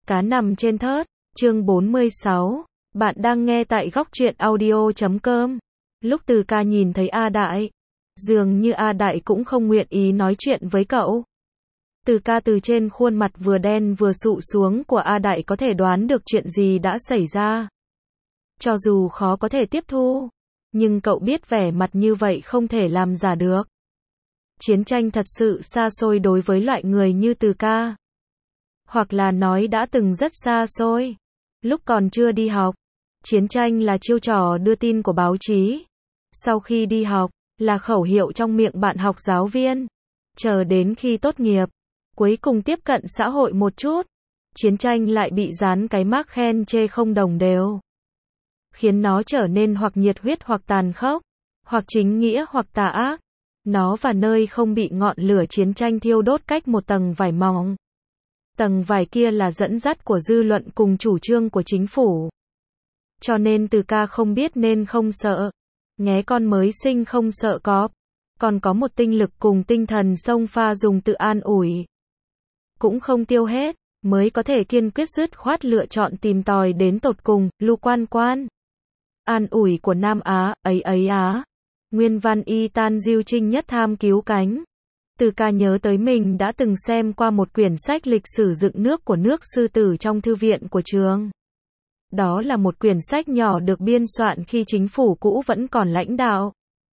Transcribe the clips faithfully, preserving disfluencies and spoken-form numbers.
Cá nằm trên thớt, chương bốn mươi sáu. Bạn đang nghe tại góc truyện audio chấm com. Lúc Từ Ca nhìn thấy A Đại, dường như A Đại cũng không nguyện ý nói chuyện với cậu. Từ Ca từ trên khuôn mặt vừa đen vừa sụ xuống của A Đại có thể đoán được chuyện gì đã xảy ra. Cho dù khó có thể tiếp thu, nhưng cậu biết vẻ mặt như vậy không thể làm giả được. Chiến tranh thật sự xa xôi đối với loại người như Từ Ca. Hoặc là nói đã từng rất xa xôi. Lúc còn chưa đi học, chiến tranh là chiêu trò đưa tin của báo chí. Sau khi đi học, là khẩu hiệu trong miệng bạn học giáo viên. Chờ đến khi tốt nghiệp, cuối cùng tiếp cận xã hội một chút, chiến tranh lại bị dán cái mác khen chê không đồng đều. Khiến nó trở nên hoặc nhiệt huyết hoặc tàn khốc, hoặc chính nghĩa hoặc tà ác. Nó và nơi không bị ngọn lửa chiến tranh thiêu đốt cách một tầng vải mỏng. Tầng vải kia là dẫn dắt của dư luận cùng chủ trương của chính phủ. Cho nên Từ Ca không biết nên không sợ. Nghé con mới sinh không sợ cọp. Còn có một tinh lực cùng tinh thần xông pha dùng tự an ủi. Cũng không tiêu hết, mới có thể kiên quyết dứt khoát lựa chọn tìm tòi đến tột cùng, Lu Quan Quan. An ủi của Nam Á, ấy ấy á. Nguyên văn y tan diêu trinh nhất tham cứu cánh. Từ Ca nhớ tới mình đã từng xem qua một quyển sách lịch sử dựng nước của nước Sư Tử trong thư viện của trường. Đó là một quyển sách nhỏ được biên soạn khi chính phủ cũ vẫn còn lãnh đạo.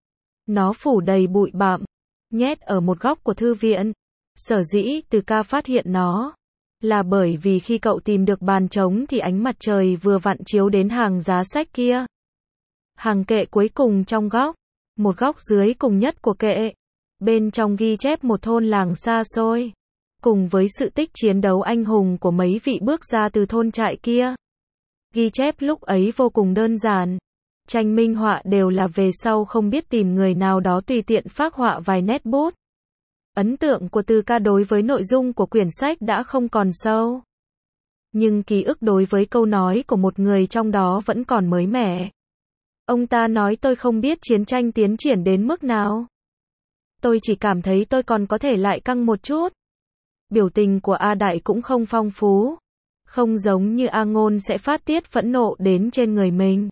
Nó phủ đầy bụi bặm, nhét ở một góc của thư viện. Sở dĩ Từ Ca phát hiện nó, là bởi vì khi cậu tìm được bàn trống thì ánh mặt trời vừa vặn chiếu đến hàng giá sách kia. Hàng kệ cuối cùng trong góc, một góc dưới cùng nhất của kệ. Bên trong ghi chép một thôn làng xa xôi, cùng với sự tích chiến đấu anh hùng của mấy vị bước ra từ thôn trại kia. Ghi chép lúc ấy vô cùng đơn giản. Tranh minh họa đều là về sau không biết tìm người nào đó tùy tiện phác họa vài nét bút. Ấn tượng của Từ Ca đối với nội dung của quyển sách đã không còn sâu. Nhưng ký ức đối với câu nói của một người trong đó vẫn còn mới mẻ. Ông ta nói tôi không biết chiến tranh tiến triển đến mức nào. Tôi chỉ cảm thấy tôi còn có thể lại căng một chút. Biểu tình của A Đại cũng không phong phú. Không giống như A Ngôn sẽ phát tiết phẫn nộ đến trên người mình.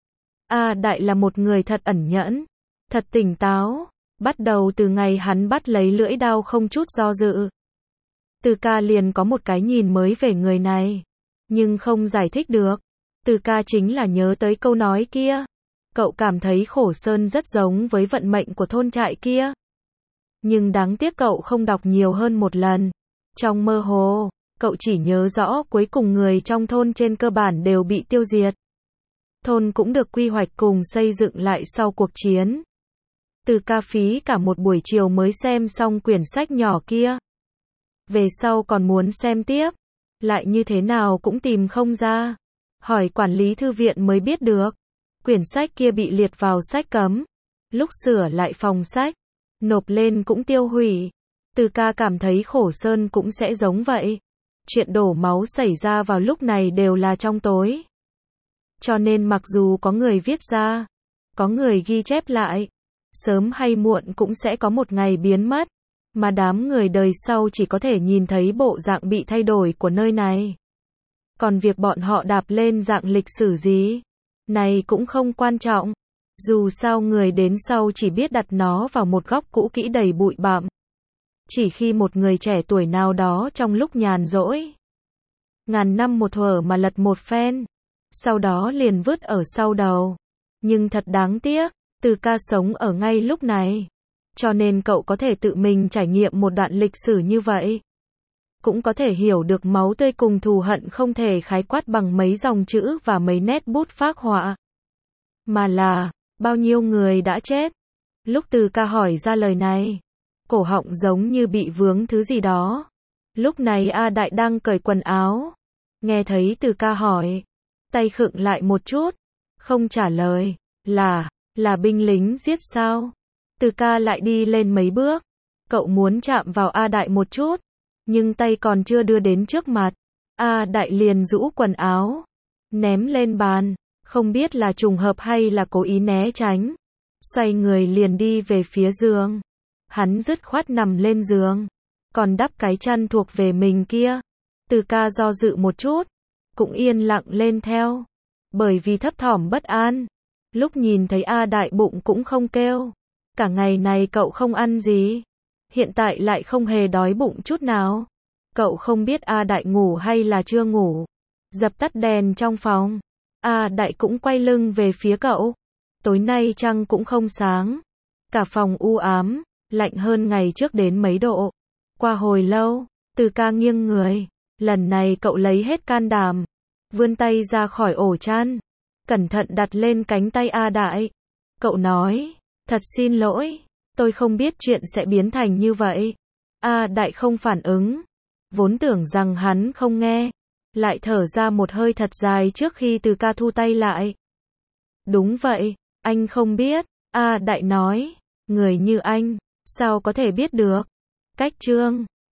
A Đại là một người thật ẩn nhẫn, thật tỉnh táo. Bắt đầu từ ngày hắn bắt lấy lưỡi đao không chút do dự. Từ Ca liền có một cái nhìn mới về người này. Nhưng không giải thích được. Từ Ca chính là nhớ tới câu nói kia. Cậu cảm thấy Khổ Sơn rất giống với vận mệnh của thôn trại kia. Nhưng đáng tiếc cậu không đọc nhiều hơn một lần. Trong mơ hồ, cậu chỉ nhớ rõ cuối cùng người trong thôn trên cơ bản đều bị tiêu diệt. Thôn cũng được quy hoạch cùng xây dựng lại sau cuộc chiến. Từ Ca phí cả một buổi chiều mới xem xong quyển sách nhỏ kia. Về sau còn muốn xem tiếp, lại như thế nào cũng tìm không ra. Hỏi quản lý thư viện mới biết được. Quyển sách kia bị liệt vào sách cấm. Lúc sửa lại phòng sách, nộp lên cũng tiêu hủy. Từ Ca cảm thấy Khổ Sơn cũng sẽ giống vậy. Chuyện đổ máu xảy ra vào lúc này đều là trong tối. Cho nên mặc dù có người viết ra, có người ghi chép lại, sớm hay muộn cũng sẽ có một ngày biến mất. Mà đám người đời sau chỉ có thể nhìn thấy bộ dạng bị thay đổi của nơi này. Còn việc bọn họ đạp lên dạng lịch sử gì, này cũng không quan trọng. Dù sao người đến sau chỉ biết đặt nó vào một góc cũ kỹ đầy bụi bặm. Chỉ khi một người trẻ tuổi nào đó trong lúc nhàn rỗi, ngàn năm một thuở mà lật một phen, sau đó liền vứt ở sau đầu. Nhưng thật đáng tiếc, Từ Ca sống ở ngay lúc này. Cho nên cậu có thể tự mình trải nghiệm một đoạn lịch sử như vậy. Cũng có thể hiểu được máu tươi cùng thù hận không thể khái quát bằng mấy dòng chữ và mấy nét bút phác họa. Mà là, bao nhiêu người đã chết. Lúc Từ Ca hỏi ra lời này, cổ họng giống như bị vướng thứ gì đó. Lúc này A Đại đang cởi quần áo. Nghe thấy Từ Ca hỏi, tay khựng lại một chút, không trả lời. Là, là binh lính giết sao? Từ Ca lại đi lên mấy bước. Cậu muốn chạm vào A Đại một chút, nhưng tay còn chưa đưa đến trước mặt. A Đại liền rũ quần áo, ném lên bàn. Không biết là trùng hợp hay là cố ý né tránh. Xoay người liền đi về phía giường. Hắn dứt khoát nằm lên giường, còn đắp cái chăn thuộc về mình kia. Từ ca do dự một chút, cũng yên lặng lên theo. Bởi vì thấp thỏm bất an. Lúc nhìn thấy A Đại bụng cũng không kêu. Cả ngày này cậu không ăn gì. Hiện tại lại không hề đói bụng chút nào. Cậu không biết A Đại ngủ hay là chưa ngủ. Dập tắt đèn trong phòng. A Đại cũng quay lưng về phía cậu. Tối nay trăng cũng không sáng. Cả phòng u ám, lạnh hơn ngày trước đến mấy độ. Qua hồi lâu, Từ ca nghiêng người. Lần này cậu lấy hết can đảm. Vươn tay ra khỏi ổ chăn. Cẩn thận đặt lên cánh tay A Đại. Cậu nói, thật xin lỗi. Tôi không biết chuyện sẽ biến thành như vậy. A Đại không phản ứng. Vốn tưởng rằng hắn không nghe. Lại thở ra một hơi thật dài trước khi Từ ca thu tay lại. Đúng vậy, anh không biết. A Đại nói, người như anh, sao có thể biết được. Cách chương